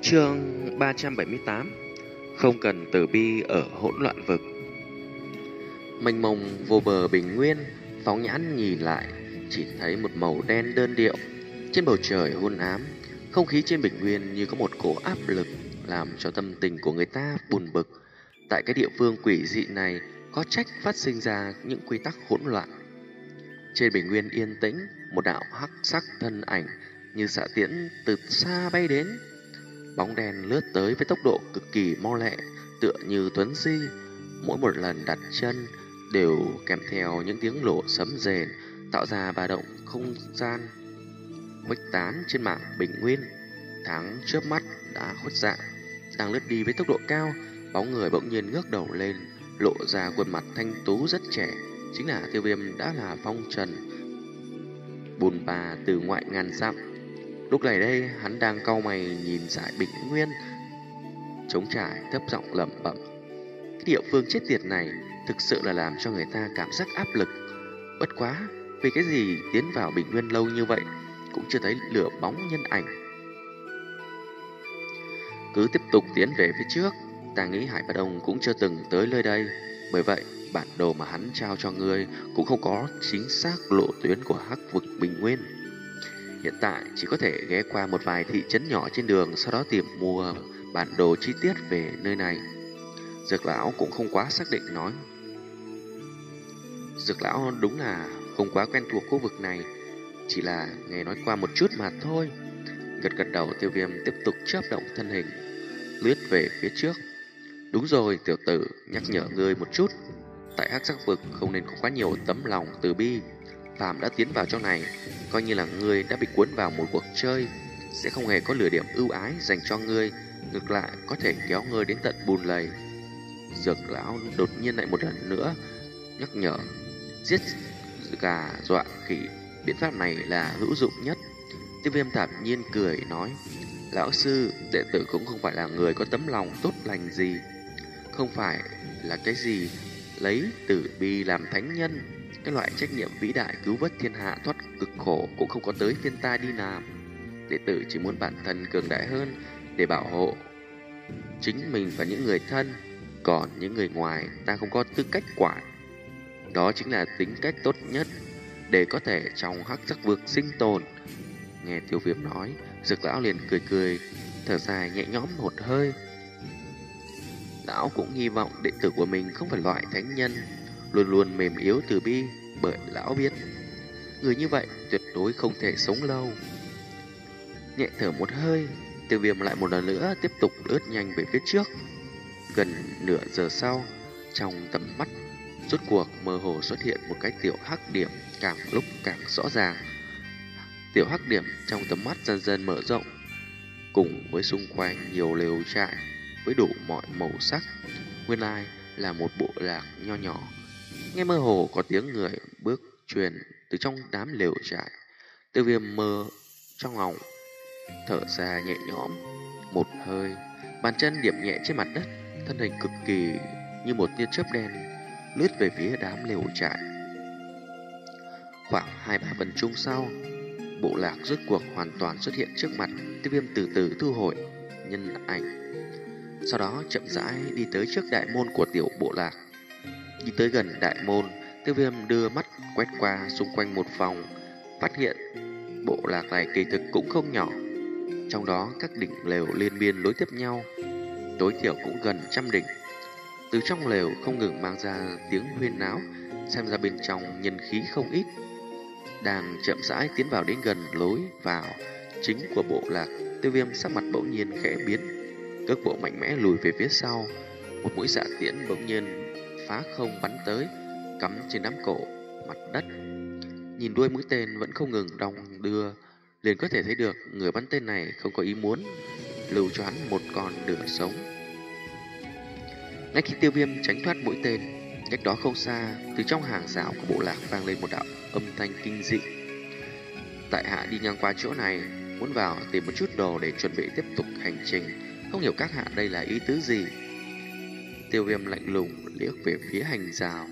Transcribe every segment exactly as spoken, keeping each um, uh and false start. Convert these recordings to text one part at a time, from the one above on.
Chương ba trăm bảy mươi tám. Không cần từ bi ở hỗn loạn vực. Mênh mông vô bờ bình nguyên, phóng nhãn nhìn lại chỉ thấy một màu đen đơn điệu. Trên bầu trời hôn ám, không khí trên bình nguyên như có một cỗ áp lực làm cho tâm tình của người ta buồn bực. Tại cái địa phương quỷ dị này có trách phát sinh ra những quy tắc hỗn loạn. Trên bình nguyên yên tĩnh, một đạo hắc sắc thân ảnh như xạ tiễn từ xa bay đến. Bóng đen lướt tới với tốc độ cực kỳ mau lẹ, tựa như tuấn di. Mỗi một lần đặt chân đều kèm theo những tiếng nổ sấm rền, tạo ra ba động không gian khuếch tán trên mảng bình nguyên. Tháng chớp mắt đã khuất dạng, đang lướt đi với tốc độ cao. Bóng người bỗng nhiên ngước đầu lên, lộ ra khuôn mặt thanh tú rất trẻ, chính là Tiêu Viêm đã là phong trần bùn bà từ ngoại ngàn dặm. Lúc này đây, hắn đang cau mày nhìn dải bình nguyên trống trải, thấp giọng lẩm bẩm. Cái địa phương chết tiệt này thực sự là làm cho người ta cảm giác áp lực. Bất quá, vì cái gì tiến vào bình nguyên lâu như vậy cũng chưa thấy lửa bóng nhân ảnh. Cứ tiếp tục tiến về phía trước, ta nghĩ Hải Bá Đông cũng chưa từng tới nơi đây. Bởi vậy, bản đồ mà hắn trao cho ngươi cũng không có chính xác lộ tuyến của hắc vực bình nguyên. Hiện tại chỉ có thể ghé qua một vài thị trấn nhỏ trên đường, sau đó tìm mua bản đồ chi tiết về nơi này. Dược lão cũng không quá xác định nói. Dược lão đúng là không quá quen thuộc khu vực này, chỉ là nghe nói qua một chút mà thôi. Gật gật đầu, Tiêu Viêm tiếp tục chớp động thân hình, lướt về phía trước. Đúng rồi, tiểu tử, nhắc nhở ngươi một chút. Tại hắc sắc vực không nên có quá nhiều tấm lòng từ bi. Phàm đã tiến vào trong này, coi như là ngươi đã bị cuốn vào một cuộc chơi, sẽ không hề có lửa điểm ưu ái dành cho ngươi, ngược lại có thể kéo ngươi đến tận bùn lầy. Dược lão đột nhiên lại một lần nữa nhắc nhở. Giết gà dọa khỉ, biện pháp này là hữu dụng nhất. Tiêu Viêm thản nhiên cười nói, lão sư, đệ tử cũng không phải là người có tấm lòng tốt lành gì, không phải là cái gì lấy tử bi làm thánh nhân. Cái loại trách nhiệm vĩ đại cứu vớt thiên hạ thoát cực khổ cũng không có tới phiên ta đi làm. Đệ tử chỉ muốn bản thân cường đại hơn để bảo hộ chính mình và những người thân, còn những người ngoài ta không có tư cách quản. Đó chính là tính cách tốt nhất để có thể trong hắc sắc vực sinh tồn. Nghe Tiêu Viêm nói, Dược lão liền cười cười, thở dài nhẹ nhõm một hơi. Lão cũng hy vọng đệ tử của mình không phải loại thánh nhân luôn luôn mềm yếu từ bi, bởi lão biết người như vậy tuyệt đối không thể sống lâu. Nhẹ thở một hơi, Tiêu Viêm lại một lần nữa tiếp tục lướt nhanh về phía trước. Gần nửa giờ sau, trong tầm mắt rốt cuộc mơ hồ xuất hiện một cái tiểu hắc điểm, càng lúc càng rõ ràng. Tiểu hắc điểm trong tầm mắt dần dần mở rộng, cùng với xung quanh nhiều lều trại với đủ mọi màu sắc. Nguyên lai là một bộ lạc nho nhỏ. Nghe mơ hồ có tiếng người bước truyền từ trong đám lều trại. Tiêu Viêm mơ trong lòng thở ra nhẹ nhõm một hơi, bàn chân điểm nhẹ trên mặt đất, thân hình cực kỳ như một tia chớp đen lướt về phía đám lều trại. Khoảng hai ba phần chung sau, bộ lạc rốt cuộc hoàn toàn xuất hiện trước mặt. Tiêu Viêm từ từ thu hồi nhân ảnh, sau đó chậm rãi đi tới trước đại môn của tiểu bộ lạc. Đi tới gần đại môn, Tiêu Viêm đưa mắt quét qua xung quanh một vòng, phát hiện bộ lạc này kỳ thực cũng không nhỏ. Trong đó các đỉnh lều liên miên nối tiếp nhau, tối thiểu cũng gần trăm đỉnh. Từ trong lều không ngừng mang ra tiếng huyên náo, xem ra bên trong nhân khí không ít. Đang chậm rãi tiến vào đến gần lối vào chính của bộ lạc, Tiêu Viêm sắc mặt bỗng nhiên khẽ biến, cước bộ mạnh mẽ lùi về phía sau. Một mũi xạ tiễn bỗng nhiên phá không bắn tới, cắm trên đám cổ mặt đất. Nhìn đuôi mũi tên vẫn không ngừng đong đưa, liền có thể thấy được người bắn tên này không có ý muốn lưu cho hắn một con nửa sống. Ngay khi Tiêu Viêm tránh thoát mũi tên, cách đó không xa, từ trong hàng rào của bộ lạc vang lên một đạo âm thanh kinh dị. Tại hạ đi ngang qua chỗ này, muốn vào tìm một chút đồ để chuẩn bị tiếp tục hành trình, không hiểu các hạ đây là ý tứ gì. Tiêu Viêm lạnh lùng liếc về phía hành rào,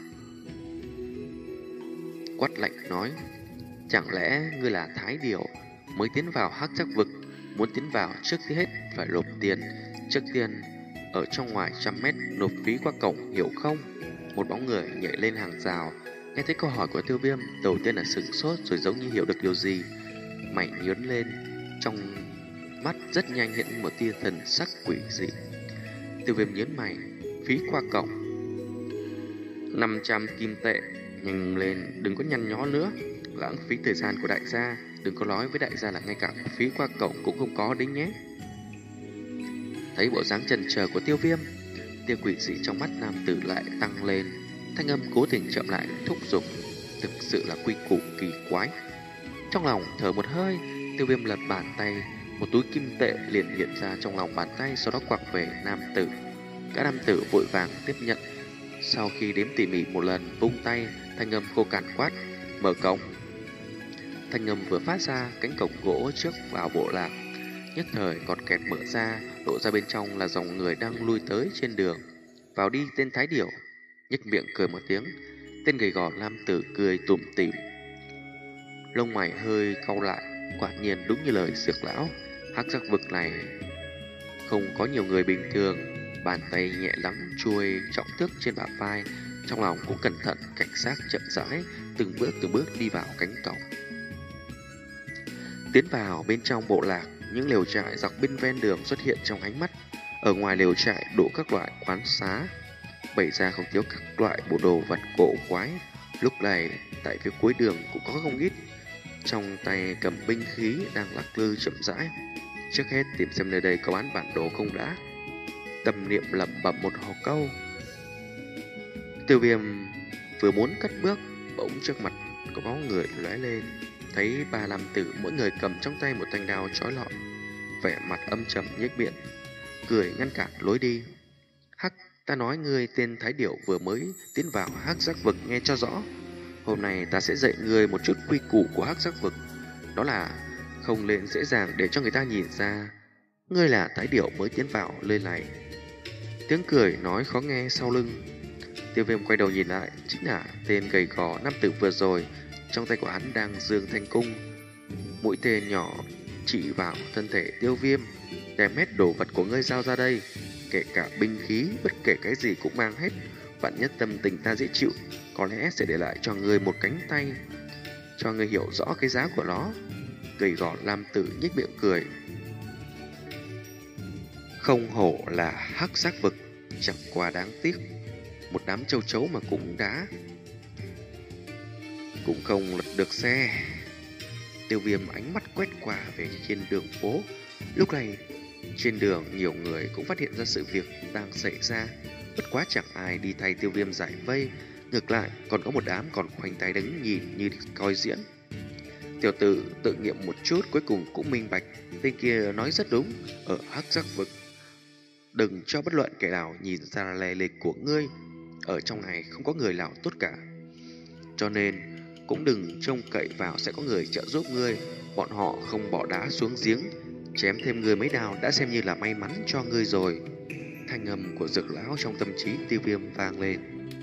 quát lạnh nói, chẳng lẽ ngươi là Thái Điểu mới tiến vào hắc sắc vực, muốn tiến vào trước hết phải nộp tiền. Trước tiên ở trong ngoài trăm mét nộp phí qua cổng, hiểu không? Một bóng người nhảy lên hàng rào. Nghe thấy câu hỏi của Tiêu Viêm, đầu tiên là sửng sốt rồi giống như hiểu được điều gì. Mày nhớn lên, trong mắt rất nhanh hiện một tia thần sắc quỷ dị. Tiêu Viêm nhớn mày, phí qua cổng năm trăm kim tệ, nhanh lên, đừng có nhăn nhó nữa, lãng phí thời gian của đại gia. Đừng có nói với đại gia là ngay cả phí qua cổng cũng không có đấy nhé. Thấy bộ dáng chần chờ của Tiêu Viêm, tia quỷ dị trong mắt nam tử lại tăng lên. Thanh âm cố tình chậm lại thúc giục, thực sự là quy củ kỳ quái. Trong lòng thở một hơi, Tiêu Viêm lật bàn tay, một túi kim tệ liền hiện ra trong lòng bàn tay, sau đó quẳng về nam tử. Các nam tử vội vàng tiếp nhận. Sau khi đếm tỉ mỉ một lần, vung tay, thanh âm khô cằn quát: mở cổng. Thanh âm vừa phát ra, cánh cổng gỗ trước vào bộ lạc nhất thời còn kẹt mở ra, lộ ra bên trong là dòng người đang lui tới trên đường. Vào đi tên Thái Điểu. Nhếch miệng cười một tiếng, tên gầy gò nam tử cười tủm tỉm, lông mày hơi cau lại. Quả nhiên đúng như lời Dược lão, hắc giác vực này không có nhiều người bình thường. Bàn tay nhẹ lắm chuôi trọng thước trên bả vai, trong lòng cũng cẩn thận cảnh giác, chậm rãi từng bước từng bước đi vào cánh cổng. Tiến vào bên trong bộ lạc, những lều trại dọc bên ven đường xuất hiện trong ánh mắt. Ở ngoài lều trại đủ các loại quán xá, bày ra không thiếu các loại bộ đồ vật cổ quái. Lúc này tại phía cuối đường cũng có không ít trong tay cầm binh khí đang lắc lư chậm rãi. Trước hết tìm xem nơi đây có bán bản đồ không đã. Tâm niệm lẩm bẩm một hồ câu, Tiêu Viêm vừa muốn cất bước, bỗng trước mặt có bóng người lóe lên. Thấy ba nam tử mỗi người cầm trong tay một thanh đao chói lọi, vẻ mặt âm trầm nhếch miệng, cười ngăn cản lối đi. Hắc, ta nói ngươi tên Thái Điểu vừa mới tiến vào hắc giác vực, nghe cho rõ. Hôm nay ta sẽ dạy ngươi một chút quy củ của hắc giác vực. Đó là không lên dễ dàng để cho người ta nhìn ra ngươi là Thái Điểu mới tiến vào nơi này. Tiếng cười nói khó nghe sau lưng. Tiêu Viêm quay đầu nhìn lại, chính là tên gầy gò nam tử vừa rồi. Trong tay của hắn đang giương thanh cung, mũi tên nhỏ chỉ vào thân thể Tiêu Viêm. Đem hết đồ vật của ngươi giao ra đây, kể cả binh khí, bất kể cái gì cũng mang hết. Vạn nhất tâm tình ta dễ chịu, có lẽ sẽ để lại cho ngươi một cánh tay, cho ngươi hiểu rõ cái giá của nó. Gầy gò nam tử nhếch miệng cười. Không hổ là hắc giác vực, chẳng qua đáng tiếc, một đám châu chấu mà cũng đã cũng không lật được xe. Tiêu Viêm ánh mắt quét qua về trên đường phố. Lúc này trên đường nhiều người cũng phát hiện ra sự việc đang xảy ra, bất quá chẳng ai đi thay Tiêu Viêm giải vây, ngược lại còn có một đám còn khoanh tay đứng nhìn như coi diễn. Tiểu tử tự nghiệm một chút, cuối cùng cũng minh bạch, tên kia nói rất đúng. Ở hắc giác vực, đừng cho bất luận kẻ nào nhìn ra lè lịch của ngươi. Ở trong này không có người nào tốt cả, cho nên cũng đừng trông cậy vào sẽ có người trợ giúp ngươi. Bọn họ không bỏ đá xuống giếng, chém thêm ngươi mấy đao đã xem như là may mắn cho ngươi rồi. Thanh âm của Dược lão trong tâm trí Tiêu Viêm vang lên.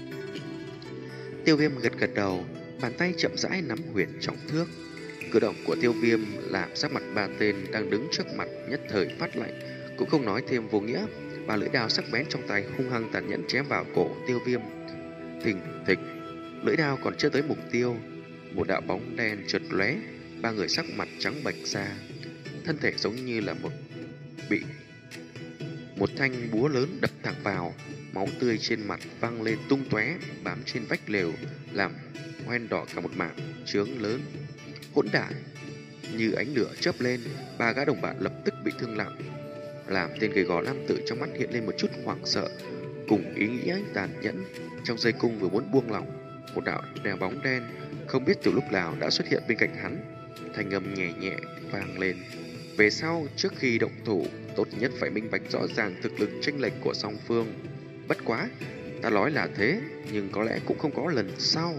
Tiêu Viêm gật gật đầu, bàn tay chậm rãi nắm huyền trọng thước. Cử động của Tiêu Viêm làm sắc mặt ba tên đang đứng trước mặt nhất thời phát lạnh, cũng không nói thêm vô nghĩa. Ba lưỡi đao sắc bén trong tay hung hăng tàn nhẫn chém vào cổ Tiêu Viêm. Thình thịch, lưỡi đao còn chưa tới mục tiêu, một đạo bóng đen chợt lóe, ba người sắc mặt trắng bệch ra, thân thể giống như là một bị một thanh búa lớn đập thẳng vào. Máu tươi trên mặt văng lên tung tóe, bám trên vách lều, làm hoen đỏ cả một mảng trướng lớn. Hỗn đản! Như ánh lửa chớp lên, ba gã đồng bạn lập tức bị thương nặng, làm tên gầy gò nam tử trong mắt hiện lên một chút hoảng sợ cùng ý nghĩa tàn nhẫn. Trong dây cung vừa muốn buông lỏng, một đạo đèo bóng đen không biết từ lúc nào đã xuất hiện bên cạnh hắn. Thanh âm nhẹ nhẹ vang lên. Về sau, trước khi động thủ, tốt nhất phải minh bạch rõ ràng thực lực chênh lệch của song phương. Bất quá, ta nói là thế, nhưng có lẽ cũng không có lần sau.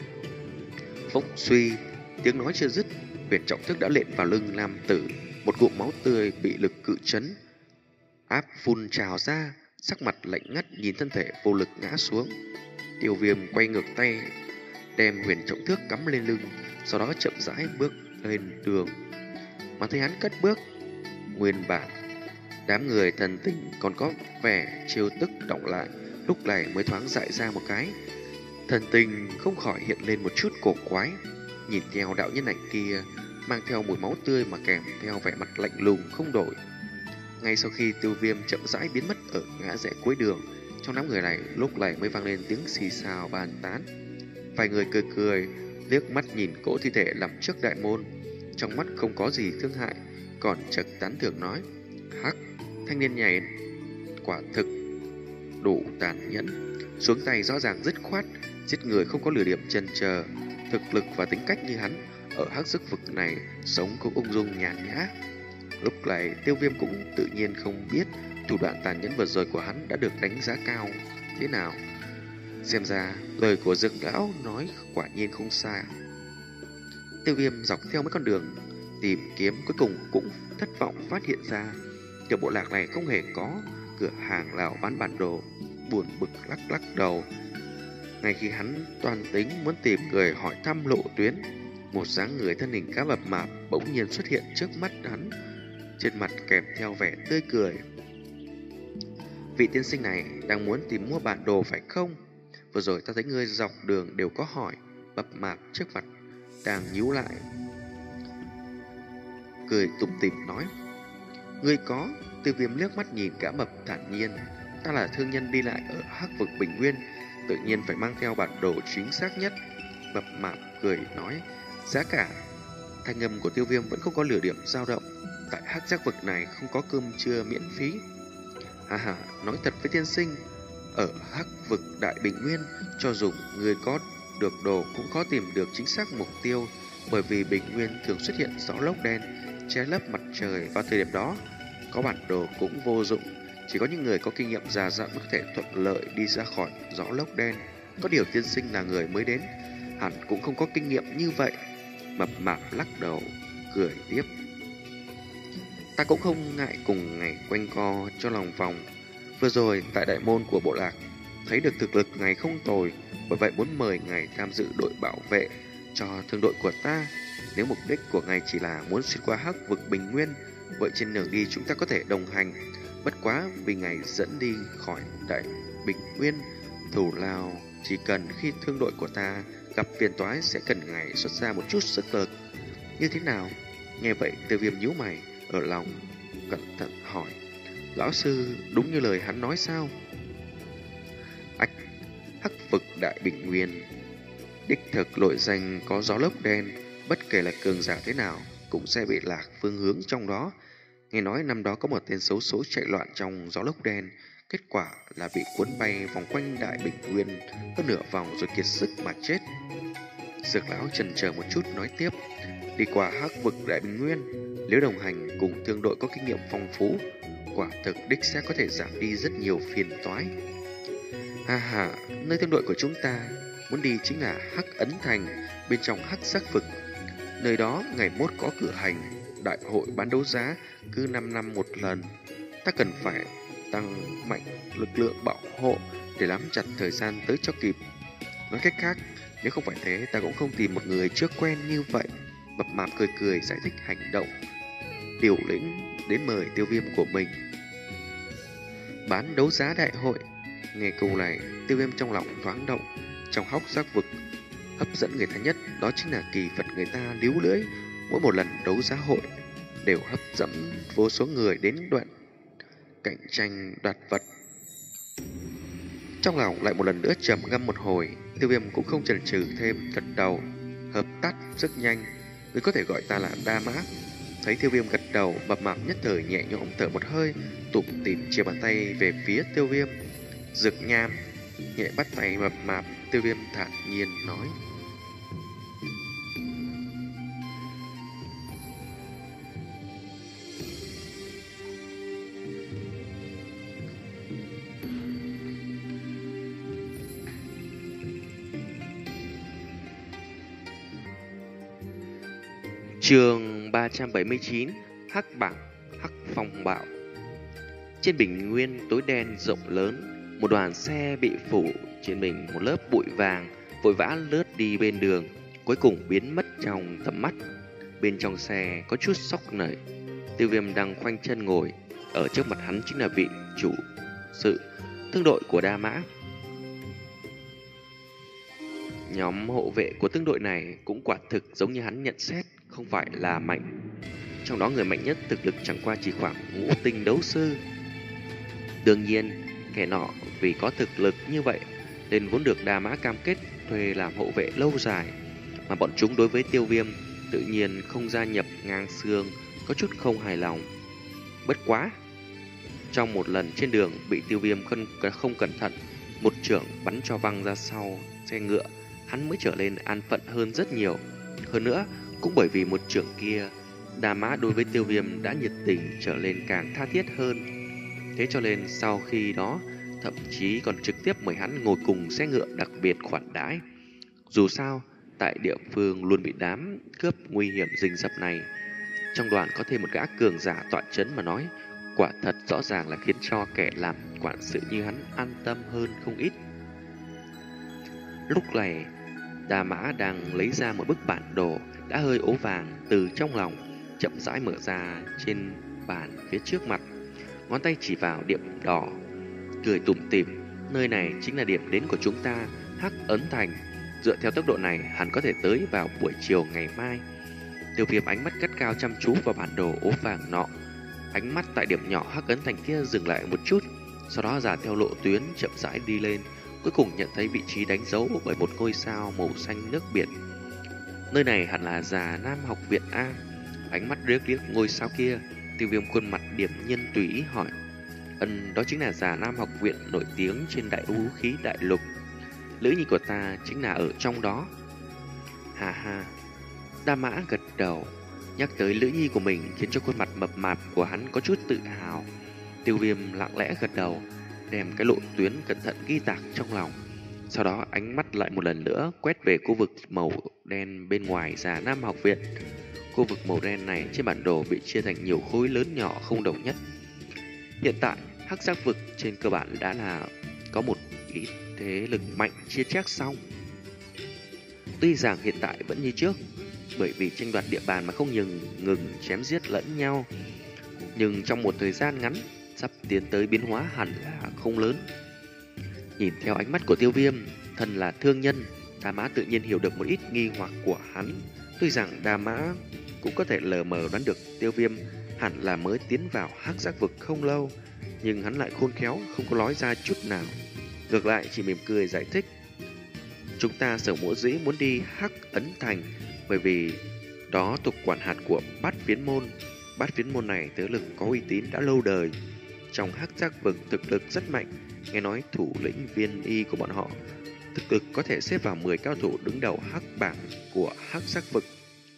Phốc suy, tiếng nói chưa dứt, huyền trọng thức đã lện vào lưng nam tử. Một ngụm máu tươi bị lực cự chấn áp phun trào ra, sắc mặt lạnh ngắt nhìn thân thể vô lực ngã xuống. Tiêu Viêm quay ngược tay, đem huyền trọng thước cắm lên lưng, sau đó chậm rãi bước lên đường. Mà thấy hắn cất bước, Nguyên bản đám người thần tình còn có vẻ trêu tức động lại, lúc này mới thoáng dại ra một cái. Thần tình không khỏi hiện lên một chút cổ quái, nhìn theo đạo nhân ảnh kia mang theo mùi máu tươi mà kèm theo vẻ mặt lạnh lùng không đổi. Ngay sau khi Tiêu Viêm chậm rãi biến mất ở ngã rẽ cuối đường, trong đám người này lúc này mới vang lên tiếng xì xào bàn tán. Vài người cười cười, liếc mắt nhìn cỗ thi thể nằm trước đại môn, trong mắt không có gì thương hại, còn chợt tán thưởng nói: hắc, thanh niên nhảy quả thực đủ tàn nhẫn, xuống tay rõ ràng dứt khoát, giết người không có lừa điểm chần chờ. Thực lực và tính cách như hắn ở hắc sức vực này sống cũng ung dung nhàn nhã. Lúc này Tiêu Viêm cũng tự nhiên không biết thủ đoạn tàn nhẫn vừa rồi của hắn đã được đánh giá cao thế nào. Xem ra lời của Dược lão nói quả nhiên không sai. Tiêu Viêm dọc theo mấy con đường tìm kiếm, cuối cùng cũng thất vọng phát hiện ra tiểu bộ lạc này không hề có cửa hàng nào bán bản đồ. Buồn bực lắc lắc đầu. Ngay khi hắn toàn tính muốn tìm người hỏi thăm lộ tuyến, một dáng người thân hình khá mập mạp bỗng nhiên xuất hiện trước mắt hắn, trên mặt kèm theo vẻ tươi cười. Vị tiên sinh này đang muốn tìm mua bản đồ phải không? Vừa rồi ta thấy ngươi dọc đường đều có hỏi. Mập mạp trước mặt đang nhíu lại, cười tủm tỉm nói: ngươi có? Tiêu Viêm liếc mắt nhìn gã mập thản nhiên: ta là thương nhân đi lại ở hắc vực Bình Nguyên, tự nhiên phải mang theo bản đồ chính xác nhất. Mập mạp cười nói: giá cả? Thanh âm của Tiêu Viêm vẫn không có lửa điểm dao động. Tại hắc giác vực này không có cơm trưa miễn phí. Hà hà, nói thật với tiên sinh, ở hắc vực Đại Bình Nguyên, cho dù người có được đồ cũng khó tìm được chính xác mục tiêu, bởi vì Bình Nguyên thường xuất hiện gió lốc đen che lấp mặt trời vào thời điểm đó. Có bản đồ cũng vô dụng, chỉ có những người có kinh nghiệm già dặn có thể thuận lợi đi ra khỏi gió lốc đen. Có điều tiên sinh là người mới đến, hẳn cũng không có kinh nghiệm như vậy. Mập mạp lắc đầu, cười tiếp: ta cũng không ngại cùng ngày quanh co cho lòng vòng. Vừa rồi tại đại môn của bộ lạc thấy được thực lực ngài không tồi, bởi vậy muốn mời ngài tham dự đội bảo vệ cho thương đội của ta. Nếu mục đích của ngài chỉ là muốn xuyên qua hắc vực Bình Nguyên, vậy trên đường đi chúng ta có thể đồng hành. Bất quá vì ngài dẫn đi khỏi Đại Bình Nguyên, thủ lao chỉ cần khi thương đội của ta gặp phiền toái sẽ cần ngài xuất ra một chút sức lực. Như thế nào? Nghe vậy Tiêu Viêm nhíu mày, ở lòng cẩn thận hỏi: lão sư đúng như lời hắn nói sao? Ách, hắc vực Đại Bình Nguyên đích thực nội danh có gió lốc đen, bất kể là cường giả thế nào cũng sẽ bị lạc phương hướng trong đó. Nghe nói năm đó có một tên xấu số chạy loạn trong gió lốc đen, kết quả là bị cuốn bay vòng quanh Đại Bình Nguyên hơn nửa vòng rồi kiệt sức mà chết. Dược lão chần chờ một chút nói tiếp: đi qua hắc vực Đại Bình Nguyên, nếu đồng hành cùng thương đội có kinh nghiệm phong phú, quả thực đích sẽ có thể giảm đi rất nhiều phiền toái. Ha ha, nơi thương đội của chúng ta muốn đi chính là Hắc Ấn Thành, bên trong hắc sắc vực. Nơi đó ngày mốt có cử hành đại hội bán đấu giá, cứ năm năm một lần. Ta cần phải tăng mạnh lực lượng bảo hộ để nắm chặt thời gian tới cho kịp. Nói cách khác, nếu không phải thế ta cũng không tìm một người chưa quen như vậy. Mập mạp cười cười giải thích hành động điều lĩnh đến mời Tiêu Viêm của mình. Bán đấu giá đại hội. Nghe câu này, Tiêu Viêm trong lòng thoáng động. Trong hóc giác vực, hấp dẫn người ta nhất đó chính là kỳ vật người ta líu lưỡi. Mỗi một lần đấu giá hội đều hấp dẫn vô số người đến đoạn cạnh tranh đoạt vật. Trong lòng lại một lần nữa trầm ngâm một hồi, Tiêu Viêm cũng không chần chừ thêm, gật đầu: hợp tác rất nhanh, ngươi có thể gọi ta là Đa Mã. Thấy Tiêu Viêm gật đầu, mập mạp nhất thời nhẹ nhõm thở một hơi, tủm tỉm chia bàn tay về phía Tiêu Viêm. Dược Nham nhẹ bắt tay mập mạp, Tiêu Viêm thản nhiên nói: chương ba trăm bảy mươi chín: Hắc Bảng Hắc Phong Bạo. Trên bình nguyên tối đen rộng lớn, một đoàn xe bị phủ trên mình một lớp bụi vàng, vội vã lướt đi bên đường, cuối cùng biến mất trong tầm mắt. Bên trong xe có chút sóc nảy, Tiêu Viêm đang khoanh chân ngồi, ở trước mặt hắn chính là vị chủ sự tương đội của Đa Mã. Nhóm hộ vệ của tương đội này cũng quả thực giống như hắn nhận xét, không phải là mạnh. Trong đó người mạnh nhất thực lực chẳng qua chỉ khoảng ngũ tinh đấu sư. Đương nhiên, kẻ nọ vì có thực lực như vậy nên vốn được Đa Mã cam kết thuê làm hộ vệ lâu dài, mà bọn chúng đối với Tiêu Viêm tự nhiên không gia nhập ngang xương, có chút không hài lòng. Bất quá, trong một lần trên đường bị Tiêu Viêm không, không cẩn thận một chưởng bắn cho văng ra sau xe ngựa, hắn mới trở nên an phận hơn rất nhiều. Hơn nữa, cũng bởi vì một chưởng kia, Đa Mã đối với Tiêu Viêm đã nhiệt tình trở nên càng tha thiết hơn. Thế cho nên sau khi đó, thậm chí còn trực tiếp mời hắn ngồi cùng xe ngựa đặc biệt khoản đãi. Dù sao, tại địa phương luôn bị đám cướp nguy hiểm rình rập này, trong đoàn có thêm một gã cường giả tọa chấn mà nói, quả thật rõ ràng là khiến cho kẻ làm quản sự như hắn an tâm hơn không ít. Lúc này, Đa Mã đang lấy ra một bức bản đồ đã hơi ố vàng từ trong lòng, chậm rãi mở ra trên bàn phía trước mặt, ngón tay chỉ vào điểm đỏ, cười tủm tỉm. Nơi này chính là điểm đến của chúng ta, Hắc Ấn Thành. Dựa theo tốc độ này, hẳn có thể tới vào buổi chiều ngày mai. Tiêu Viêm ánh mắt cắt cao chăm chú vào bản đồ ố vàng nọ. Ánh mắt tại điểm nhỏ Hắc Ấn Thành kia dừng lại một chút, sau đó dà theo lộ tuyến chậm rãi đi lên, cuối cùng nhận thấy vị trí đánh dấu bởi một ngôi sao màu xanh nước biển. Nơi này hẳn là Già Nam Học Viện A. Ánh mắt liếc liếc ngôi sao kia, Tiêu Viêm khuôn mặt điểm nhiên tùy ý hỏi: Ân, đó chính là Già Nam Học Viện nổi tiếng trên đại vũ khí đại lục. Lữ nhi của ta chính là ở trong đó. Hà hà. Đa Mã gật đầu, nhắc tới Lữ nhi của mình khiến cho khuôn mặt mập mạp của hắn có chút tự hào. Tiêu Viêm lặng lẽ gật đầu, đem cái lộ tuyến cẩn thận ghi tạc trong lòng. Sau đó ánh mắt lại một lần nữa quét về khu vực màu đen bên ngoài Già Nam Học Viện. Khu vực màu đen này trên bản đồ bị chia thành nhiều khối lớn nhỏ không đồng nhất. Hiện tại, Hắc Giác Vực trên cơ bản đã là có một ít thế lực mạnh chia chác xong. Tuy rằng hiện tại vẫn như trước, bởi vì tranh đoạt địa bàn mà không ngừng ngừng chém giết lẫn nhau, nhưng trong một thời gian ngắn sắp tiến tới biến hóa hẳn là không lớn. Nhìn theo ánh mắt của Tiêu Viêm, thân là thương nhân, Đa Mã tự nhiên hiểu được một ít nghi hoặc của hắn. Tuy rằng Đa Mã cũng có thể lờ mờ đoán được Tiêu Viêm hẳn là mới tiến vào Hắc Giác Vực không lâu, nhưng hắn lại khôn khéo không có nói ra chút nào. Ngược lại chỉ mỉm cười giải thích: Chúng ta sở mỗ dĩ muốn đi Hắc Ấn Thành bởi vì đó thuộc quản hạt của Bát Phiến Môn. Bát Phiến Môn này thế lực có uy tín đã lâu đời, trong Hắc Giác Vực thực lực rất mạnh. Nghe nói thủ lĩnh Viên Y của bọn họ thực lực có thể xếp vào mười cao thủ đứng đầu hắc bảng của Hắc Giác Vực.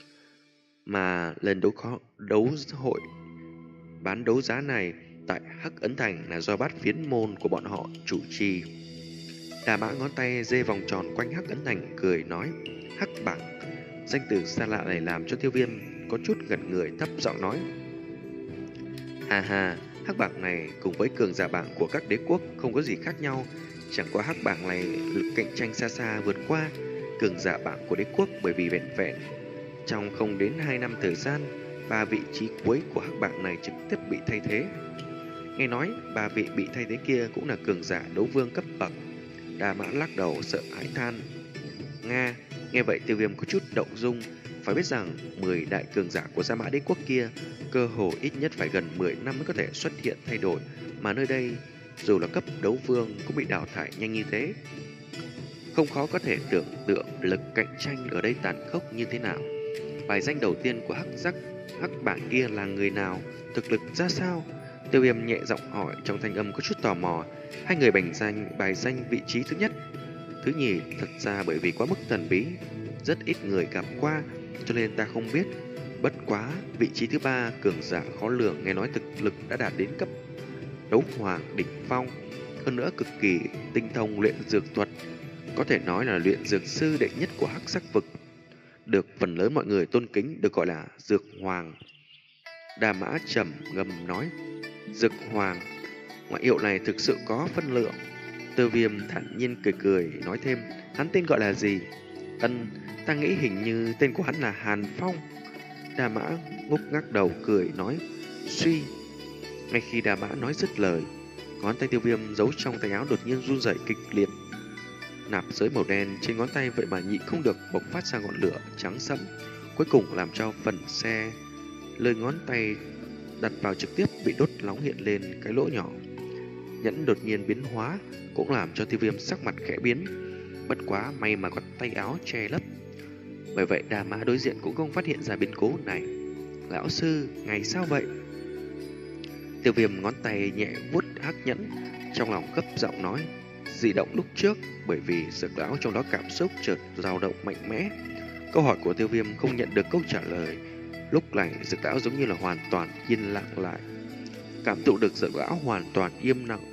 Mà lần đấu khó đấu hội bán đấu giá này tại Hắc Ấn Thành là do Bát Phiến Môn của bọn họ chủ trì. Đà Mã ngón tay dê vòng tròn quanh Hắc Ấn Thành cười nói: Hắc bảng, danh từ xa lạ này làm cho Tiêu Viêm có chút ngẩn người, thấp giọng nói: Hà hà, Hắc bảng này cùng với cường giả bảng của các đế quốc không có gì khác nhau, chẳng qua Hắc bảng này lực cạnh tranh xa xa vượt qua cường giả bảng của đế quốc, bởi vì vẹn vẹn trong không đến hai năm thời gian, ba vị trí cuối của Hắc bảng này trực tiếp bị thay thế. Nghe nói ba vị bị thay thế kia cũng là cường giả đấu vương cấp bậc. Đa Mã lắc đầu sợ hãi than: Nga. Nghe vậy Tiêu Viêm có chút động dung. Phải biết rằng mười đại cường giả của Gia Mã đế quốc kia cơ hồ ít nhất phải gần mười năm mới có thể xuất hiện thay đổi, mà nơi đây dù là cấp đấu vương cũng bị đào thải nhanh như thế. Không khó có thể tưởng tượng lực cạnh tranh ở đây tàn khốc như thế nào. Bài danh đầu tiên của Hắc Giác Hắc bảng kia là người nào, thực lực ra sao? Tiêu Viêm nhẹ giọng hỏi, trong thanh âm có chút tò mò. Hai người bành danh bài danh vị trí thứ nhất, thứ nhì thật ra bởi vì quá mức thần bí, rất ít người gặp qua, cho nên ta không biết. Bất quá vị trí thứ ba cường giả khó lường, nghe nói thực lực đã đạt đến cấp đấu hoàng đỉnh phong, hơn nữa cực kỳ tinh thông luyện dược thuật, có thể nói là luyện dược sư đệ nhất của Hắc Giác Vực, được phần lớn mọi người tôn kính, được gọi là Dược Hoàng. Đà Mã trầm ngâm nói: Dược Hoàng, ngoại hiệu này thực sự có phân lượng. Tiêu Viêm thản nhiên cười cười nói thêm: Hắn tên gọi là gì? Ân, ta nghĩ hình như tên của hắn là Hàn Phong. Đà Mã ngúc ngắc đầu cười nói: Suy, ngay khi Đà Mã nói dứt lời, ngón tay Tiêu Viêm giấu trong tay áo đột nhiên run rẩy kịch liệt. Nạp giới màu đen trên ngón tay vậy mà nhịn không được bộc phát ra ngọn lửa trắng sẫm, cuối cùng làm cho phần xe lời ngón tay đặt vào trực tiếp bị đốt nóng hiện lên cái lỗ nhỏ. Nhẫn đột nhiên biến hóa cũng làm cho Tiêu Viêm sắc mặt khẽ biến, bất quá may mà có tay áo che lấp. Bởi vậy Đà Mã đối diện cũng không phát hiện ra biến cố này. Lão sư, ngày sao vậy? Tiêu Viêm ngón tay nhẹ vuốt hắc nhẫn, trong lòng gấp giọng nói. Dị động lúc trước bởi vì Dược lão trong đó cảm xúc chợt dao động mạnh mẽ. Câu hỏi của Tiêu Viêm không nhận được câu trả lời. Lúc này Dược lão giống như là hoàn toàn yên lặng lại, cảm thụ được Dược lão hoàn toàn im lặng.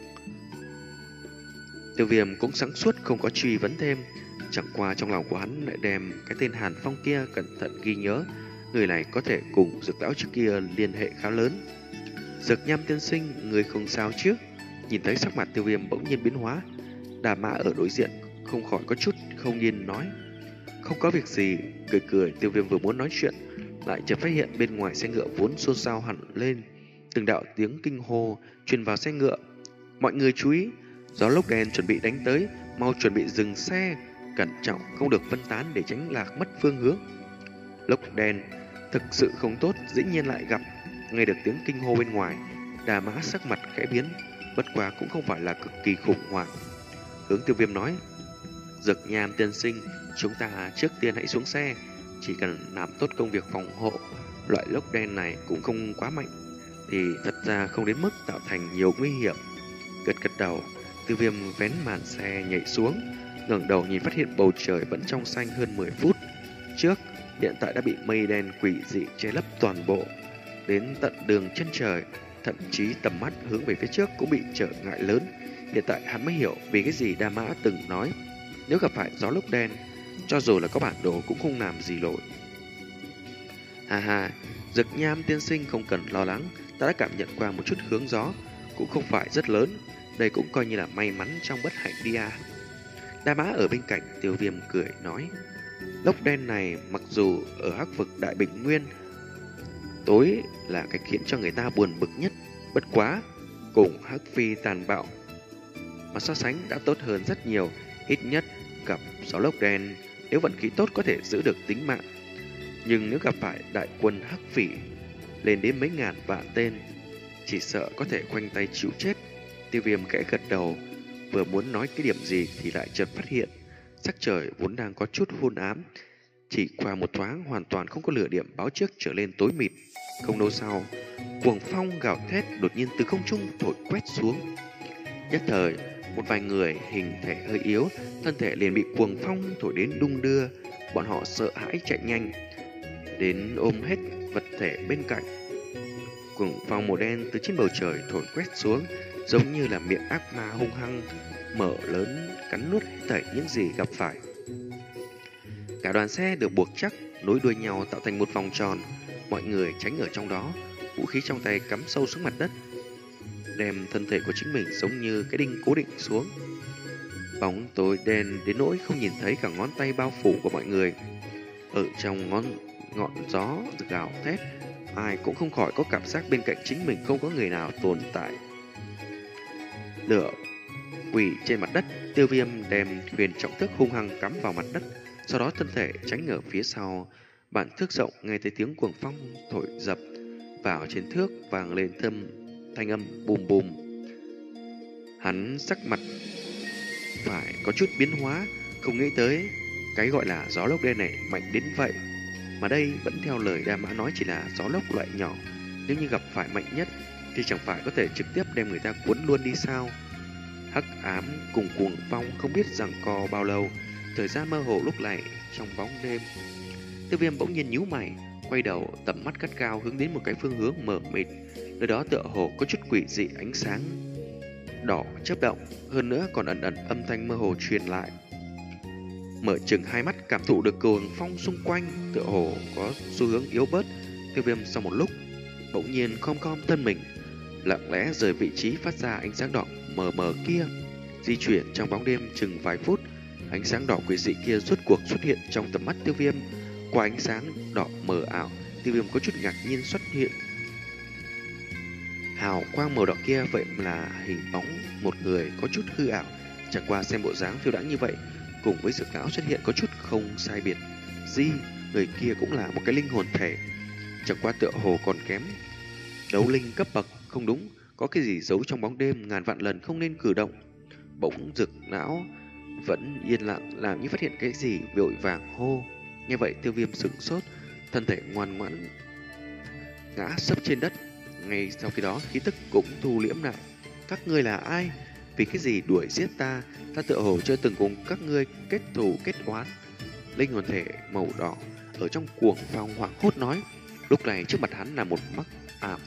Tiêu Viêm cũng sáng suốt không có truy vấn thêm, chẳng qua trong lòng của hắn lại đem cái tên Hàn Phong kia cẩn thận ghi nhớ. Người này có thể cùng Dược lão trước kia liên hệ khá lớn. Dược Nham tiên sinh, người không sao chứ? Nhìn thấy sắc mặt Tiêu Viêm bỗng nhiên biến hóa, Đà Mã ở đối diện không khỏi có chút không yên nói. Không có việc gì. Cười cười, Tiêu Viêm vừa muốn nói chuyện, lại chợt phát hiện bên ngoài xe ngựa vốn xôn xao hẳn lên. Từng đạo tiếng kinh hô truyền vào xe ngựa. Mọi người chú ý, gió lốc đen chuẩn bị đánh tới, mau chuẩn bị dừng xe, cẩn trọng không được phân tán để tránh lạc mất phương hướng. Lốc đen thực sự không tốt, dĩ nhiên lại gặp. Nghe được tiếng kinh hô bên ngoài, Đà Mã sắc mặt khẽ biến, bất quá cũng không phải là cực kỳ khủng hoảng. Hướng Tiêu Viêm nói, Dược Nham tiên sinh, chúng ta trước tiên hãy xuống xe, chỉ cần làm tốt công việc phòng hộ. Loại lốc đen này cũng không quá mạnh, thì thật ra không đến mức tạo thành nhiều nguy hiểm. Gật gật đầu, Tiêu Viêm vén màn xe nhảy xuống, ngẩng đầu nhìn phát hiện bầu trời vẫn trong xanh hơn mười phút trước, hiện tại đã bị mây đen quỷ dị che lấp toàn bộ, đến tận đường chân trời, thậm chí tầm mắt hướng về phía trước cũng bị trở ngại lớn. Hiện tại hắn mới hiểu vì cái gì Đa Mã từng nói, nếu gặp phải gió lốc đen, cho dù là có bản đồ cũng không làm gì nổi. Hà hà, Dực Nham tiên sinh không cần lo lắng, ta đã cảm nhận qua một chút hướng gió, cũng không phải rất lớn, đây cũng coi như là may mắn trong bất hạnh đi à. Đa Mã ở bên cạnh Tiêu Viêm cười nói, lốc đen này mặc dù ở Hắc vực Đại Bình Nguyên, tối là cái khiến cho người ta buồn bực nhất, bất quá cùng Hắc Phi tàn bạo mà so sánh đã tốt hơn rất nhiều. Ít nhất gặp gió lốc đen, nếu vận khí tốt có thể giữ được tính mạng, nhưng nếu gặp phải đại quân Hắc Phỉ lên đến mấy ngàn vạn tên, chỉ sợ có thể khoanh tay chịu chết. Tiêu Viêm khẽ gật đầu, vừa muốn nói cái điểm gì thì lại chợt phát hiện sắc trời vốn đang có chút hôn ám, chỉ qua một thoáng hoàn toàn không có lửa điểm báo trước trở lên tối mịt. Không lâu sau, cuồng phong gào thét đột nhiên từ không trung thổi quét xuống. Nhất thời, một vài người hình thể hơi yếu, thân thể liền bị cuồng phong thổi đến đung đưa. Bọn họ sợ hãi chạy nhanh đến ôm hết vật thể bên cạnh. Cuồng phong màu đen từ trên bầu trời thổi quét xuống, giống như là miệng ác ma hung hăng mở lớn cắn nuốt hết thảy những gì gặp phải. Cả đoàn xe được buộc chắc nối đuôi nhau tạo thành một vòng tròn, mọi người tránh ở trong đó, vũ khí trong tay cắm sâu xuống mặt đất, đem thân thể của chính mình giống như cái đinh cố định xuống. Bóng tối đen đến nỗi không nhìn thấy cả ngón tay bao phủ của mọi người. Ở trong ngón ngọn gió gào thét, ai cũng không khỏi có cảm giác bên cạnh chính mình không có người nào tồn tại. Lửa quỷ trên mặt đất, Tiêu Viêm đem quyền trọng thức hung hăng cắm vào mặt đất, sau đó thân thể tránh ở phía sau. Bản thước rộng nghe thấy tiếng cuồng phong thổi dập vào trên thước, vang lên thâm thanh âm bùm bùm. Hắn sắc mặt phải có chút biến hóa, không nghĩ tới cái gọi là gió lốc đen này mạnh đến vậy. Mà đây vẫn theo lời Đa Mã nói chỉ là gió lốc loại nhỏ, nếu như gặp phải mạnh nhất thì chẳng phải có thể trực tiếp đem người ta cuốn luôn đi sao? Hắc ám cùng cuồng phong không biết giằng co bao lâu, thời gian mơ hồ lúc này trong bóng đêm. Tiêu Viêm bỗng nhiên nhíu mày, quay đầu tầm mắt gắt gao hướng đến một cái phương hướng mờ mịt, nơi đó tựa hồ có chút quỷ dị ánh sáng đỏ chớp động, hơn nữa còn ẩn ẩn âm thanh mơ hồ truyền lại. Mở chừng hai mắt cảm thụ được cuồng phong xung quanh tựa hồ có xu hướng yếu bớt. Tiêu Viêm sau một lúc bỗng nhiên khom khom thân mình, lặng lẽ rời vị trí phát ra ánh sáng đỏ mờ mờ kia, di chuyển trong bóng đêm chừng vài phút. Ánh sáng đỏ quỷ dị kia rốt cuộc xuất hiện trong tầm mắt Tiêu Viêm. Qua ánh sáng đỏ mờ ảo, Tiêu Viêm có chút ngạc nhiên xuất hiện. Hào quang màu đỏ kia vậy là hình bóng một người có chút hư ảo. Chẳng qua xem bộ dáng phiêu đãng như vậy, cùng với Dược lão xuất hiện có chút không sai biệt gì, người kia cũng là một cái linh hồn thể. Chẳng qua tựa hồ còn kém đấu linh cấp bậc, không đúng, có cái gì giấu trong bóng đêm, ngàn vạn lần không nên cử động. Bỗng Dược lão vẫn yên lặng, làm như phát hiện cái gì, vội vàng hô. Nghe vậy Tiêu Viêm sững sốt, thân thể ngoan ngoãn ngã sấp trên đất. Ngay sau khi đó khí tức cũng thu liễm lại. Các ngươi là ai? Vì cái gì đuổi giết ta? Ta tựa hồ chưa từng cùng các ngươi kết thù kết oán. Linh hồn thể màu đỏ ở trong cuồng phong hoảng hốt nói. Lúc này trước mặt hắn là một mắt ảm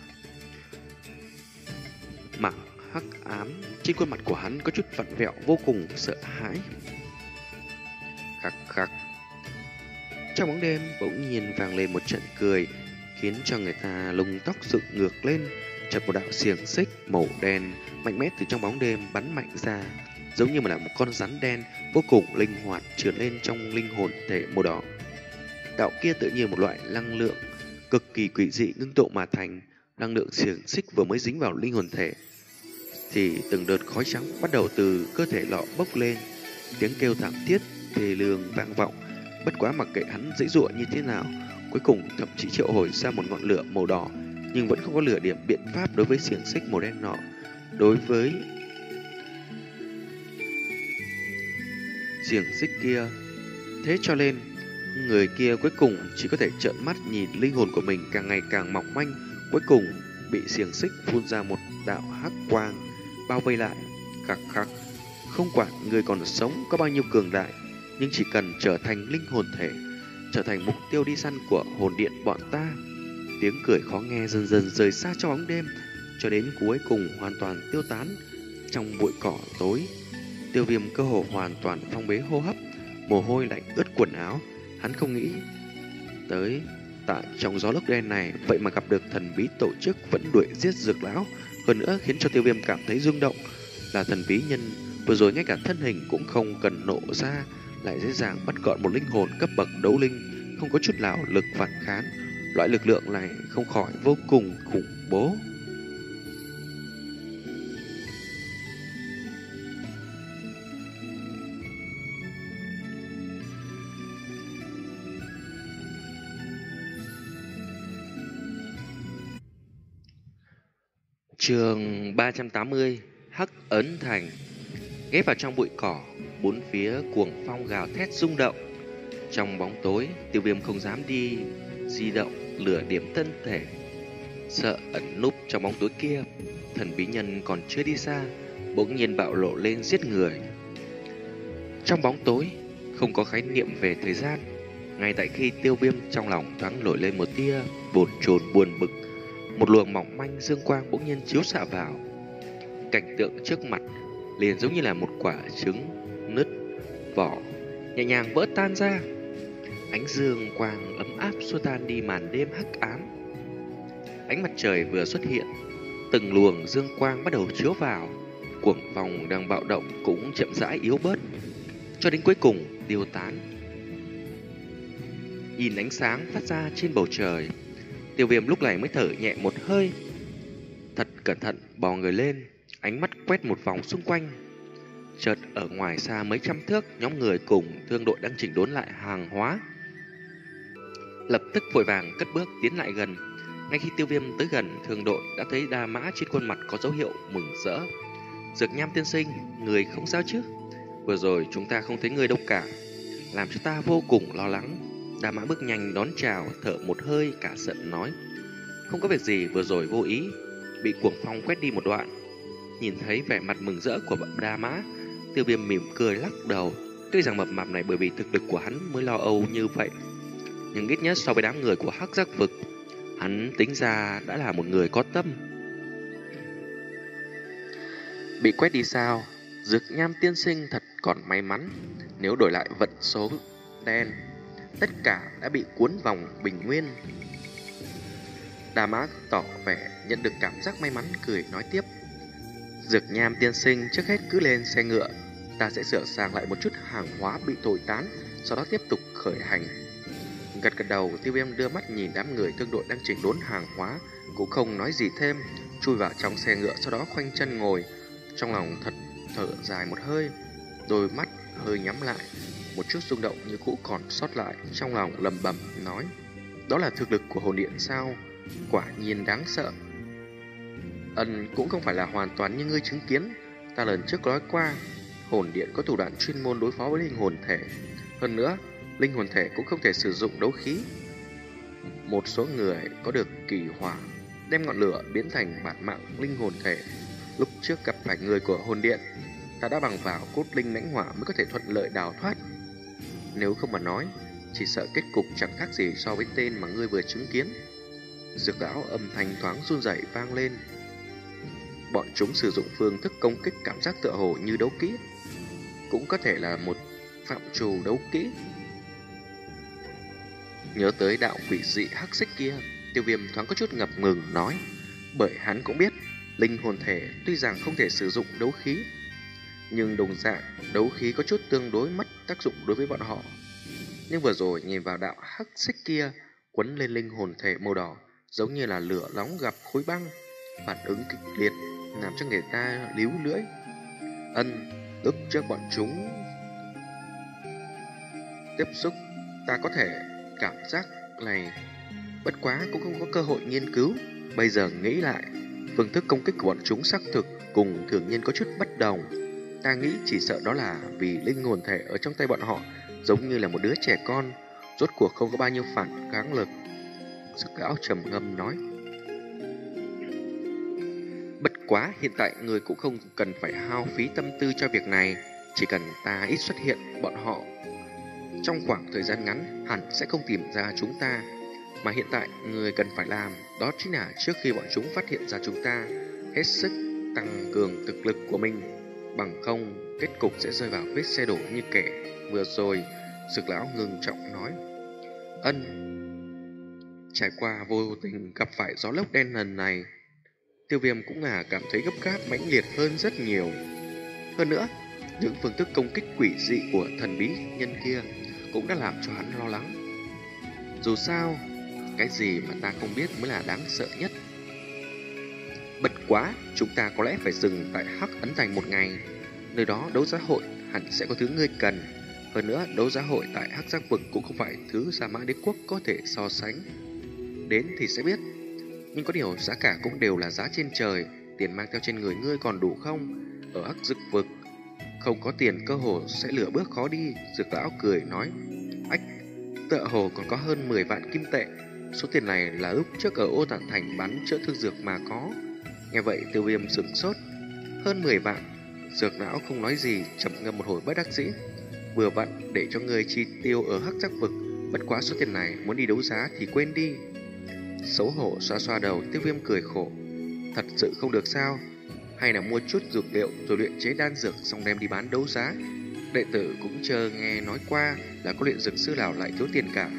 mặc hắc ám, trên khuôn mặt của hắn có chút vặn vẹo, vô cùng sợ hãi. Khắc khắc. Trong bóng đêm bỗng nhiên vang lên một trận cười, khiến cho người ta lông tóc dựng ngược lên. Chợt một đạo xiềng xích màu đen mạnh mẽ từ trong bóng đêm bắn mạnh ra, giống như là một con rắn đen vô cùng linh hoạt trườn lên trong linh hồn thể màu đỏ. Đạo kia tự nhiên một loại năng lượng cực kỳ quỷ dị ngưng tụ mà thành. Năng lượng xiềng xích vừa mới dính vào linh hồn thể thì từng đợt khói trắng bắt đầu từ cơ thể lọ bốc lên, tiếng kêu thảm thiết thê lương vang vọng. Bất quá mặc kệ hắn dãy dụa như thế nào, cuối cùng thậm chí triệu hồi ra một ngọn lửa màu đỏ, nhưng vẫn không có lửa điểm biện pháp đối với xiềng xích màu đen nọ. Đối với xiềng xích kia, thế cho nên người kia cuối cùng chỉ có thể trợn mắt nhìn linh hồn của mình càng ngày càng mỏng manh, cuối cùng bị xiềng xích phun ra một đạo hắc quang bao vây lại. Khắc khắc, không quản người còn sống có bao nhiêu cường đại, nhưng chỉ cần trở thành linh hồn thể, trở thành mục tiêu đi săn của hồn điện bọn ta. Tiếng cười khó nghe dần dần rời xa trong bóng đêm, cho đến cuối cùng hoàn toàn tiêu tán trong bụi cỏ tối. Tiêu Viêm cơ hồ hoàn toàn phong bế hô hấp, mồ hôi lạnh ướt quần áo. Hắn không nghĩ tới tại trong gió lốc đen này vậy mà gặp được thần bí tổ chức vẫn đuổi giết Dược lão. Hơn nữa khiến cho Tiêu Viêm cảm thấy rung động là thần bí nhân vừa rồi ngay cả thân hình cũng không cần nộ ra, lại dễ dàng bắt gọn một linh hồn cấp bậc đấu linh, không có chút nào lực phản kháng. Loại lực lượng này không khỏi vô cùng khủng bố. Chương ba trăm tám mươi, Hắc Ấn Thành. Ghé vào trong bụi cỏ, bốn phía cuồng phong gào thét rung động. Trong bóng tối, Tiêu Viêm không dám đi di động lửa điểm thân thể, sợ ẩn núp trong bóng tối kia. Thần bí nhân còn chưa đi xa, bỗng nhiên bạo lộ lên giết người. Trong bóng tối, không có khái niệm về thời gian. Ngay tại khi Tiêu Viêm trong lòng thoáng nổi lên một tia bồn chồn buồn bực, một luồng mỏng manh dương quang bỗng nhiên chiếu xạ vào. Cảnh tượng trước mặt liền giống như là một quả trứng nứt vỏ, nhẹ nhàng vỡ tan ra. Ánh dương quang ấm áp xua tan đi màn đêm hắc ám. Ánh mặt trời vừa xuất hiện, từng luồng dương quang bắt đầu chiếu vào. Cuồng phong đang bạo động cũng chậm rãi yếu bớt, cho đến cuối cùng tiêu tán. Nhìn ánh sáng phát ra trên bầu trời, Tiêu Viêm lúc này mới thở nhẹ một hơi, thật cẩn thận bò người lên, ánh mắt quét một vòng xung quanh. Chợt ở ngoài xa mấy trăm thước, nhóm người cùng thương đội đang chỉnh đốn lại hàng hóa, lập tức vội vàng cất bước tiến lại gần. Ngay khi Tiêu Viêm tới gần, thương đội đã thấy Đa Mã trên khuôn mặt có dấu hiệu mừng rỡ. Dược Nham tiên sinh, người không sao chứ? Vừa rồi chúng ta không thấy người đâu cả, làm cho ta vô cùng lo lắng. Đa Mã bước nhanh đón chào, thở một hơi cả giận nói. Không có việc gì, vừa rồi vô ý, bị cuồng phong quét đi một đoạn. Nhìn thấy vẻ mặt mừng rỡ của Đa Mã, Tiêu Viêm mỉm cười lắc đầu. Tuy rằng mập mạp này bởi vì thực lực của hắn mới lo âu như vậy, nhưng ít nhất so với đám người của Hắc Giác Vực, hắn tính ra đã là một người có tâm. Bị quét đi sao? Dược Nham tiên sinh thật còn may mắn. Nếu đổi lại vận số đen, tất cả đã bị cuốn vòng bình nguyên. Đa Mã tỏ vẻ nhận được cảm giác may mắn, cười nói tiếp. Dược Nham tiên sinh, trước hết cứ lên xe ngựa, ta sẽ sửa sang lại một chút hàng hóa bị thổi tán, sau đó tiếp tục khởi hành. Gật gật đầu, Tiêu Viêm đưa mắt nhìn đám người thương đội đang chỉnh đốn hàng hóa, cũng không nói gì thêm. chui vào trong xe ngựa, sau đó khoanh chân ngồi. Trong lòng thật thở dài một hơi, đôi mắt hơi nhắm lại, một chút rung động như cũ còn sót lại. Trong lòng lẩm bẩm nói, đó là thực lực của hồn điện sao? Quả nhiên đáng sợ. Ân cũng không phải là hoàn toàn như ngươi chứng kiến. Ta lần trước nói qua, hồn điện có thủ đoạn chuyên môn đối phó với linh hồn thể. Hơn nữa, linh hồn thể cũng không thể sử dụng đấu khí. Một số người có được kỳ hỏa, đem ngọn lửa biến thành bản mạng linh hồn thể. Lúc trước gặp phải người của hồn điện, ta đã bằng vào cốt linh mãnh hỏa mới có thể thuận lợi đào thoát. Nếu không mà nói, chỉ sợ kết cục chẳng khác gì so với tên mà ngươi vừa chứng kiến. Dược lão âm thanh thoáng run rẩy vang lên. Bọn chúng sử dụng phương thức công kích cảm giác tựa hồ như đấu kỹ, cũng có thể là một phạm trù đấu kỹ. Nhớ tới đạo quỷ dị hắc xích kia, Tiêu Viêm thoáng có chút ngập ngừng nói, bởi hắn cũng biết linh hồn thể tuy rằng không thể sử dụng đấu khí, nhưng đồng dạng đấu khí có chút tương đối mất tác dụng đối với bọn họ. Nhưng vừa rồi nhìn vào đạo hắc xích kia quấn lên linh hồn thể màu đỏ, giống như là lửa nóng gặp khối băng, phản ứng kịch liệt làm cho người ta líu lưỡi. Ân, lúc trước bọn chúng tiếp xúc, ta có thể cảm giác này, bất quá cũng không có cơ hội nghiên cứu. Bây giờ nghĩ lại, phương thức công kích của bọn chúng xác thực cùng thường nhân có chút bất đồng. Ta nghĩ chỉ sợ đó là vì linh hồn thể ở trong tay bọn họ giống như là một đứa trẻ con, rốt cuộc không có bao nhiêu phản kháng lực. Dược lão trầm ngâm nói, bất quá hiện tại người cũng không cần phải hao phí tâm tư cho việc này. Chỉ cần ta ít xuất hiện, bọn họ trong khoảng thời gian ngắn hẳn sẽ không tìm ra chúng ta. Mà hiện tại người cần phải làm đó chính là trước khi bọn chúng phát hiện ra chúng ta, hết sức tăng cường thực lực của mình. Bằng không, kết cục sẽ rơi vào vết xe đổ như kẻ vừa rồi. Dược lão ngưng trọng nói, Ân, trải qua vô tình gặp phải gió lốc đen lần này, Tiêu Viêm cũng là cảm thấy gấp gáp mãnh liệt hơn rất nhiều. Hơn nữa, những phương thức công kích quỷ dị của thần bí nhân kia cũng đã làm cho hắn lo lắng. Dù sao, cái gì mà ta không biết mới là đáng sợ nhất. Bất quá, chúng ta có lẽ phải dừng tại Hắc Ấn Thành một ngày. Nơi đó đấu giá hội hẳn sẽ có thứ ngươi cần. Hơn nữa, đấu giá hội tại Hắc Giác Vực cũng không phải thứ Sa Mã Đế Quốc có thể so sánh. Đến thì sẽ biết. Nhưng có điều giá cả cũng đều là giá trên trời. Tiền mang theo trên người ngươi còn đủ không? Ở Hắc Giác Vực không có tiền cơ hồ sẽ lửa bước khó đi. Dược lão cười nói, ách, tựa hồ còn có hơn mười vạn kim tệ. Số tiền này là lúc trước ở Ô Tản Thành bán chữa thương dược mà có. Nghe vậy Tiêu Viêm sửng sốt. Hơn mười vạn. Dược lão không nói gì, trầm ngâm một hồi bất đắc dĩ. Vừa vặn để cho người chi tiêu ở Hắc Giác Vực. Bất quá số tiền này muốn đi đấu giá thì quên đi. Xấu hổ xoa xoa đầu, Tiêu Viêm cười khổ. Thật sự không được sao? Hay là mua chút dược liệu rồi luyện chế đan dược xong đem đi bán đấu giá? Đệ tử cũng chờ nghe nói qua là có luyện dược sư nào lại thiếu tiền cả.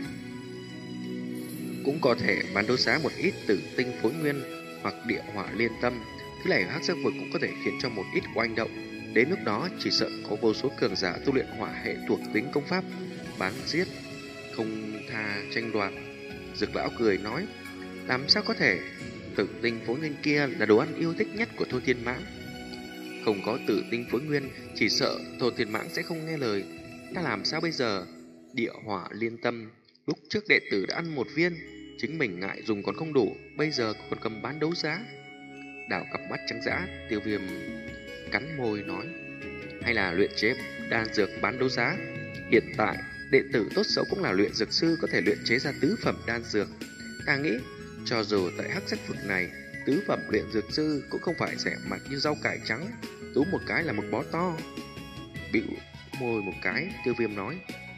Cũng có thể bán đấu giá một ít tử tinh phối nguyên hoặc địa hỏa liên tâm. Thứ này ở Hắc Giác Vực cũng có thể khiến cho một ít oanh động. Đến lúc đó chỉ sợ có vô số cường giả tu luyện hỏa hệ thuộc tính công pháp, bán giết không tha tranh đoạt. Dược lão cười nói, làm sao có thể? Tử tinh phối nguyên kia là đồ ăn yêu thích nhất của Thôn Thiên Mãng. Không có tử tinh phối nguyên, chỉ sợ Thôn Thiên Mãng sẽ không nghe lời. Ta làm sao bây giờ? Địa hỏa liên tâm, lúc trước đệ tử đã ăn một viên, chính mình ngại dùng còn không đủ, bây giờ còn cầm bán đấu giá. Đảo cặp mắt trắng dã, Tiêu Viêm cắn môi nói, hay là luyện chế đan dược bán đấu giá? Hiện tại đệ tử tốt xấu cũng là luyện dược sư, có thể luyện chế ra tứ phẩm đan dược. Ta nghĩ cho dù tại Hắc Giác Vực này, tứ phẩm luyện dược sư cũng không phải rẻ mạt như rau cải trắng, tú một cái là một bó to. Bĩu môi một cái, Tiêu Viêm nói,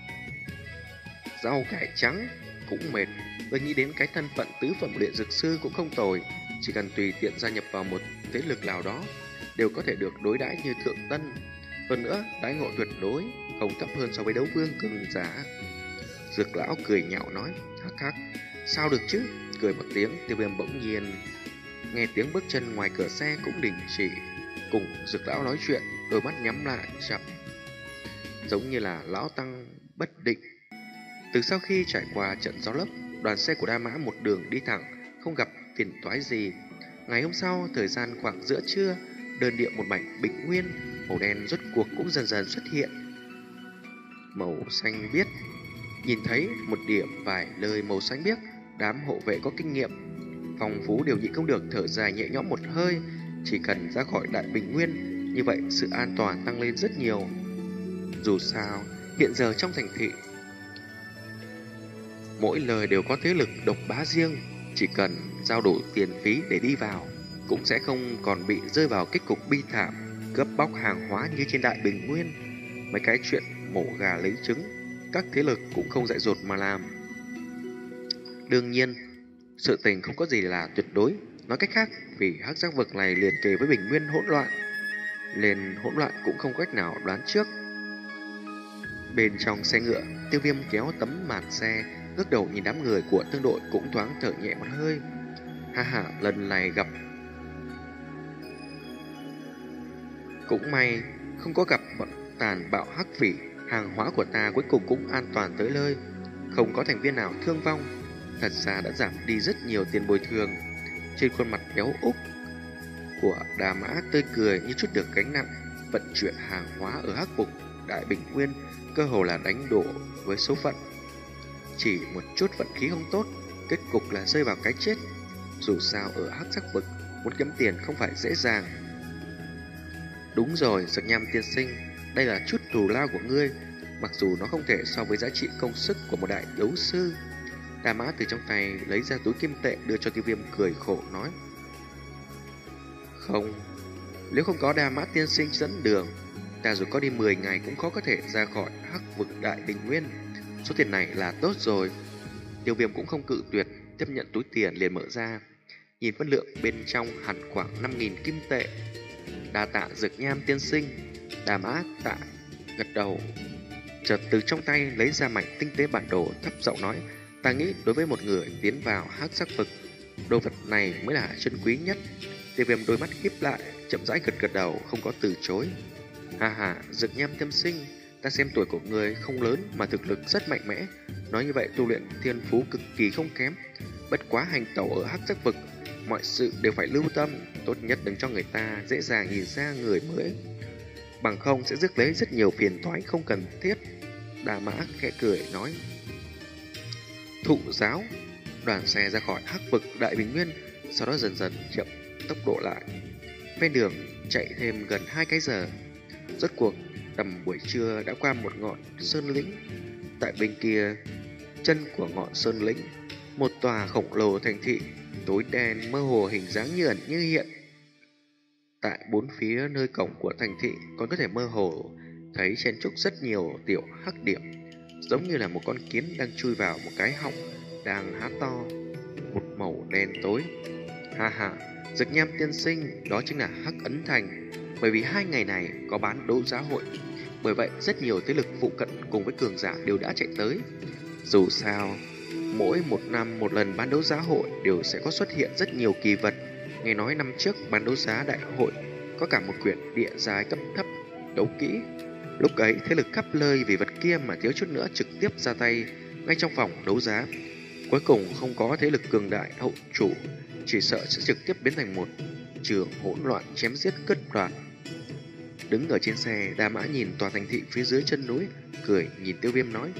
rau cải trắng cũng mệt. Tôi nghĩ đến cái thân phận tứ phẩm luyện dược sư cũng không tồi. Chỉ cần tùy tiện gia nhập vào một thế lực nào đó đều có thể được đối đãi như thượng tân. Hơn nữa, đãi ngộ tuyệt đối không thấp hơn so với đấu vương cường giả. Dược lão cười nhạo nói, hắc hắc, sao được chứ? Cười một tiếng, Tiêu Viêm bỗng nhiên nghe tiếng bước chân ngoài cửa xe cũng đình chỉ. Cùng Dược lão nói chuyện, đôi mắt nhắm lại chậm, giống như là lão tăng bất định. Từ sau khi trải qua trận gió lốc, đoàn xe của Đa Mã một đường đi thẳng, không gặp phiền toái gì. Ngày hôm sau, thời gian khoảng giữa trưa, đơn điệu một mảnh bình nguyên, màu đen rốt cuộc cũng dần dần xuất hiện. Màu xanh biếc, nhìn thấy một điểm vài lời màu xanh biếc, đám hộ vệ có kinh nghiệm phong phú đều nhịn không được thở dài nhẹ nhõm một hơi. Chỉ cần ra khỏi đại bình nguyên, như vậy sự an toàn tăng lên rất nhiều. Dù sao, hiện giờ trong thành thị, mỗi lời đều có thế lực độc bá riêng. Chỉ cần giao đủ tiền phí để đi vào, cũng sẽ không còn bị rơi vào kết cục bi thảm cướp bóc hàng hóa như trên đại bình nguyên. Mấy cái chuyện mổ gà lấy trứng, các thế lực cũng không dại dột mà làm. Đương nhiên, sự tình không có gì là tuyệt đối. Nói cách khác, vì hắc giác vực này liền kề với bình nguyên hỗn loạn, nên hỗn loạn cũng không cách nào đoán trước. Bên trong xe ngựa, Tiêu Viêm kéo tấm màn xe, ngước đầu nhìn đám người của thương đội cũng thoáng thở nhẹ một hơi. Ha ha, lần này gặp cũng may không có gặp bọn tàn bạo hắc phỉ, hàng hóa của ta cuối cùng cũng an toàn tới nơi, không có thành viên nào thương vong. Thật ra đã giảm đi rất nhiều tiền bồi thường. Trên khuôn mặt béo úc của Đà Mã tươi cười như chút được gánh nặng. Vận chuyển hàng hóa ở hắc vực đại bình nguyên cơ hồ là đánh đổ với số phận. Chỉ một chút vận khí không tốt, kết cục là rơi vào cái chết. Dù sao ở hắc sắc vực, muốn kiếm tiền không phải dễ dàng. Đúng rồi, Dược Nham tiên sinh, đây là chút thù lao của ngươi, mặc dù nó không thể so với giá trị công sức của một đại đấu sư. Đà Mã từ trong tay lấy ra túi kim tệ đưa cho Tiêu Viêm, cười khổ nói: Không, nếu không có Đà Mã tiên sinh dẫn đường, ta dù có đi mười ngày cũng khó có thể ra khỏi hắc vực đại bình nguyên. Số tiền này là tốt rồi. Tiêu Viêm cũng không cự tuyệt, tiếp nhận túi tiền liền mở ra. Nhìn phân lượng bên trong hẳn khoảng năm nghìn kim tệ. Đa tạ Dược Nham tiên sinh. Đà Mã tạ gật đầu, chợt từ trong tay lấy ra mảnh tinh tế bản đồ, thấp giọng nói: Ta nghĩ đối với một người tiến vào hắc sắc vực, đồ vật này mới là chân quý nhất. Tiêu Viêm đôi mắt híp lại, chậm rãi gật gật đầu, không có từ chối. Ha ha, Dược Nham tiên sinh, ta xem tuổi của người không lớn mà thực lực rất mạnh mẽ. Nói như vậy tu luyện thiên phú cực kỳ không kém. Bất quá hành tẩu ở hắc sắc vực, mọi sự đều phải lưu tâm, tốt nhất đừng cho người ta dễ dàng nhìn ra người mới, bằng không sẽ rước lấy rất nhiều phiền toái không cần thiết. Đà Mã khẽ cười nói: Thụ giáo. Đoàn xe ra khỏi hắc vực đại bình nguyên, sau đó dần dần chậm tốc độ lại. Ven đường chạy thêm gần hai cái giờ, rốt cuộc tầm buổi trưa đã qua một ngọn sơn lĩnh. Tại bên kia chân của ngọn sơn lĩnh, một tòa khổng lồ thành thị tối đen mơ hồ, hình dáng như ẩn như hiện. Tại bốn phía nơi cổng của thành thị còn có thể mơ hồ thấy chen chúc rất nhiều tiểu hắc điểm, giống như là một con kiến đang chui vào một cái họng đang há to, một màu đen tối. Ha ha, Dược Nham tiên sinh, đó chính là Hắc Ấn Thành. Bởi vì hai ngày này có bán đấu giá hội, bởi vậy rất nhiều thế lực phụ cận cùng với cường giả đều đã chạy tới. Dù sao, mỗi một năm một lần bán đấu giá hội đều sẽ có xuất hiện rất nhiều kỳ vật. Nghe nói năm trước bán đấu giá đại hội có cả một quyển địa giai cấp thấp đấu kỹ. Lúc ấy thế lực khắp nơi vì vật kia mà thiếu chút nữa trực tiếp ra tay ngay trong phòng đấu giá. Cuối cùng không có thế lực cường đại hậu chủ, chỉ sợ sẽ trực tiếp biến thành một trường hỗn loạn chém giết cướp đoạt. Đứng ở trên xe, Đà Mã nhìn tòa thành thị phía dưới chân núi, cười nhìn Tiêu Viêm nói: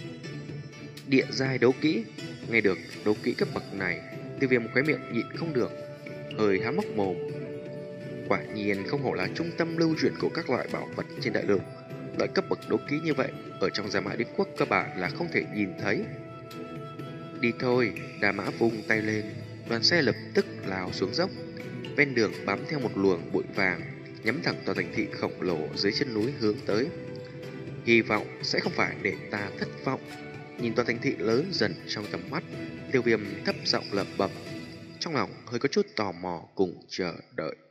Địa giai đấu kỹ. Nghe được đấu kỹ cấp bậc này, Tiêu Viêm khóe miệng nhịn không được, hơi há mốc mồm. Quả nhiên không hổ là trung tâm lưu chuyển của các loại bảo vật trên đại lục. Loại cấp bậc đấu kỹ như vậy ở trong Gia Mã Đế quốc cơ bản là không thể nhìn thấy. Đi thôi. Đà Mã vung tay lên, đoàn xe lập tức lao xuống dốc. Ven đường bám theo một luồng bụi vàng, nhắm thẳng tòa thành thị khổng lồ dưới chân núi hướng tới. Hy vọng sẽ không phải để ta thất vọng. Nhìn tòa thành thị lớn dần trong tầm mắt, Tiêu Viêm thấp giọng lẩm bẩm, trong lòng hơi có chút tò mò cùng chờ đợi.